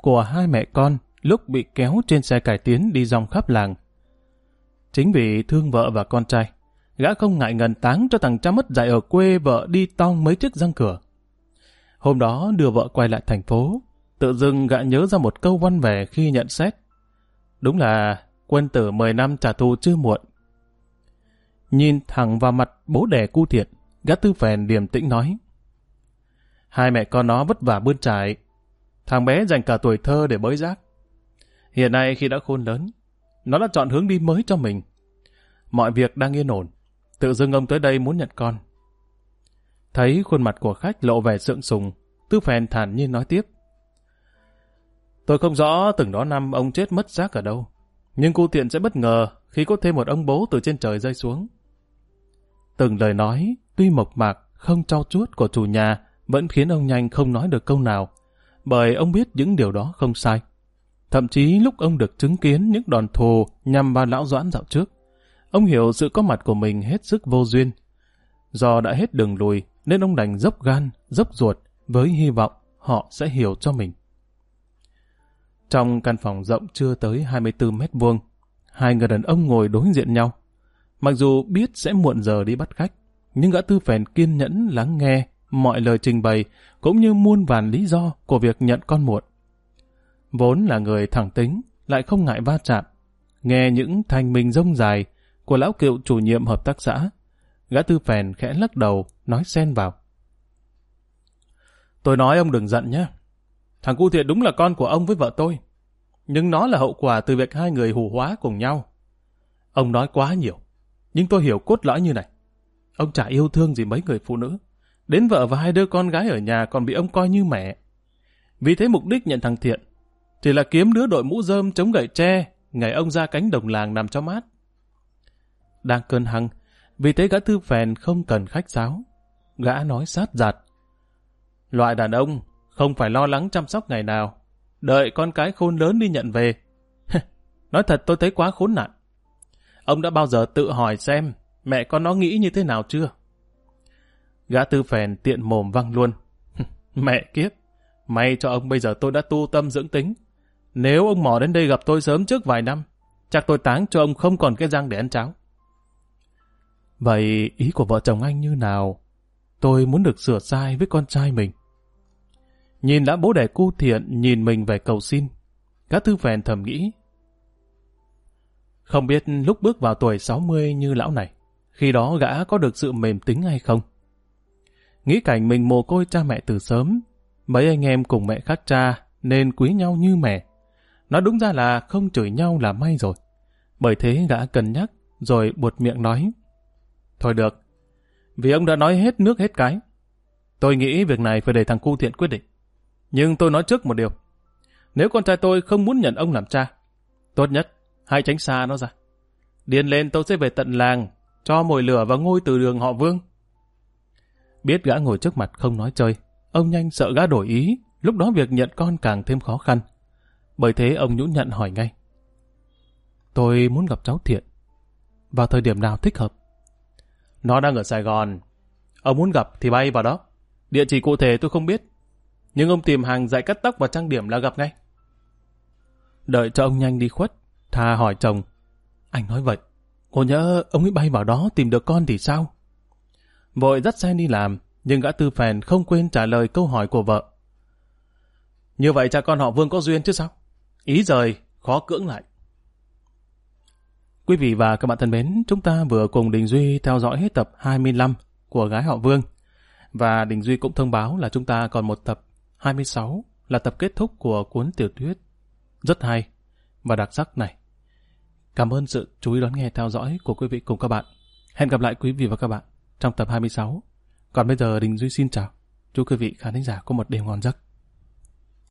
của hai mẹ con lúc bị kéo trên xe cải tiến đi dòng khắp làng. Chính vì thương vợ và con trai, gã không ngại ngần táng cho thằng cha mất dạy ở quê vợ đi tong mấy chiếc răng cửa. Hôm đó đưa vợ quay lại thành phố, tự dưng gã nhớ ra một câu văn vẻ khi nhận xét. Đúng là quân tử 10 năm trả thù chưa muộn. Nhìn thẳng vào mặt bố đẻ cu Thiện, gã Tư Phèn điềm tĩnh nói. Hai mẹ con nó vất vả bươn trải. Thằng bé dành cả tuổi thơ để bới rác. Hiện nay khi đã khôn lớn, nó đã chọn hướng đi mới cho mình. Mọi việc đang yên ổn. Tự dưng ông tới đây muốn nhận con. Thấy khuôn mặt của khách lộ vẻ sượng sùng, Tư Phèn thản nhiên nói tiếp. Tôi không rõ từng đó năm ông chết mất xác ở đâu, nhưng cô Thiện sẽ bất ngờ khi có thêm một ông bố từ trên trời rơi xuống. Từng lời nói, tuy mộc mạc, không trau chuốt của chủ nhà, vẫn khiến ông nhanh không nói được câu nào, bởi ông biết những điều đó không sai. Thậm chí lúc ông được chứng kiến những đòn thù nhằm vào lão Doãn dạo trước, ông hiểu sự có mặt của mình hết sức vô duyên. Do đã hết đường lùi, nên ông đành dốc gan, dốc ruột, với hy vọng họ sẽ hiểu cho mình. Trong căn phòng rộng chưa tới 24 mét vuông, hai người đàn ông ngồi đối diện nhau. Mặc dù biết sẽ muộn giờ đi bắt khách, nhưng gã Tư Phèn kiên nhẫn lắng nghe mọi lời trình bày, cũng như muôn vàn lý do của việc nhận con muộn. Vốn là người thẳng tính, lại không ngại va chạm. Nghe những thanh minh rông dài của lão cựu chủ nhiệm hợp tác xã, gã Tư Phèn khẽ lắc đầu, nói xen vào. Tôi nói ông đừng giận nhé. Thằng cu Thiện đúng là con của ông với vợ tôi, nhưng nó là hậu quả từ việc hai người hù hóa cùng nhau. Ông nói quá nhiều, nhưng tôi hiểu cốt lõi như này. Ông chả yêu thương gì mấy người phụ nữ. Đến vợ và hai đứa con gái ở nhà còn bị ông coi như mẹ. Vì thế mục đích nhận thằng Thiện chỉ là kiếm đứa đội mũ rơm chống gậy tre, ngày ông ra cánh đồng làng nằm cho mát. Đang cơn hăng, vì thế gã Tư Phèn không cần khách sáo. Gã nói sát giạt. Loại đàn ông không phải lo lắng chăm sóc ngày nào, đợi con cái khôn lớn đi nhận về. Nói thật tôi thấy quá khốn nạn. Ông đã bao giờ tự hỏi xem mẹ con nó nghĩ như thế nào chưa? Gã Tư Phèn tiện mồm văng luôn. Mẹ kiếp, may cho ông bây giờ tôi đã tu tâm dưỡng tính. Nếu ông mò đến đây gặp tôi sớm trước vài năm, chắc tôi táng cho ông không còn cái răng để ăn cháo. Vậy ý của vợ chồng anh như nào? Tôi muốn được sửa sai với con trai mình. Nhìn đã bố đẻ cu Thiện nhìn mình về cầu xin, gã Tư Phèn thầm nghĩ. Không biết lúc bước vào tuổi 60 như lão này, khi đó gã có được sự mềm tính hay không? Nghĩ cảnh mình mồ côi cha mẹ từ sớm, mấy anh em cùng mẹ khác cha nên quý nhau như mẹ. Nói đúng ra là không chửi nhau là may rồi. Bởi thế gã cân nhắc rồi buột miệng nói. Thôi được, vì ông đã nói hết nước hết cái. Tôi nghĩ việc này phải để thằng cu Thiện quyết định. Nhưng tôi nói trước một điều. Nếu con trai tôi không muốn nhận ông làm cha, tốt nhất hãy tránh xa nó ra. Điên lên tôi sẽ về tận làng, cho mồi lửa vào ngôi từ đường họ Vương. Biết gã ngồi trước mặt không nói chơi, ông nhanh sợ gã đổi ý, lúc đó việc nhận con càng thêm khó khăn. Bởi thế ông nhũn nhặn hỏi ngay. Tôi muốn gặp cháu Thiện. Vào thời điểm nào thích hợp? Nó đang ở Sài Gòn. Ông muốn gặp thì bay vào đó. Địa chỉ cụ thể tôi không biết. Nhưng ông tìm hàng dạy cắt tóc và trang điểm là gặp ngay. Đợi cho ông nhanh đi khuất, Thà hỏi chồng. Anh nói vậy, cô nhớ ông ấy bay vào đó tìm được con thì sao? Vội dắt xe đi làm, nhưng gã Tư Phèn không quên trả lời câu hỏi của vợ. Như vậy cha con họ Vương có duyên chứ sao? Ý rời, khó cưỡng lại. Quý vị và các bạn thân mến, chúng ta vừa cùng Đình Duy theo dõi hết tập 25 của Gái họ Vương. Và Đình Duy cũng thông báo là chúng ta còn một tập 26 là tập kết thúc của cuốn tiểu thuyết rất hay và đặc sắc này. Cảm ơn sự chú ý đón nghe theo dõi của quý vị cùng các bạn. Hẹn gặp lại quý vị và các bạn trong tập 26. Còn bây giờ Đình Duy xin chào. Chúc quý vị khán thính giả có một đêm ngon giấc.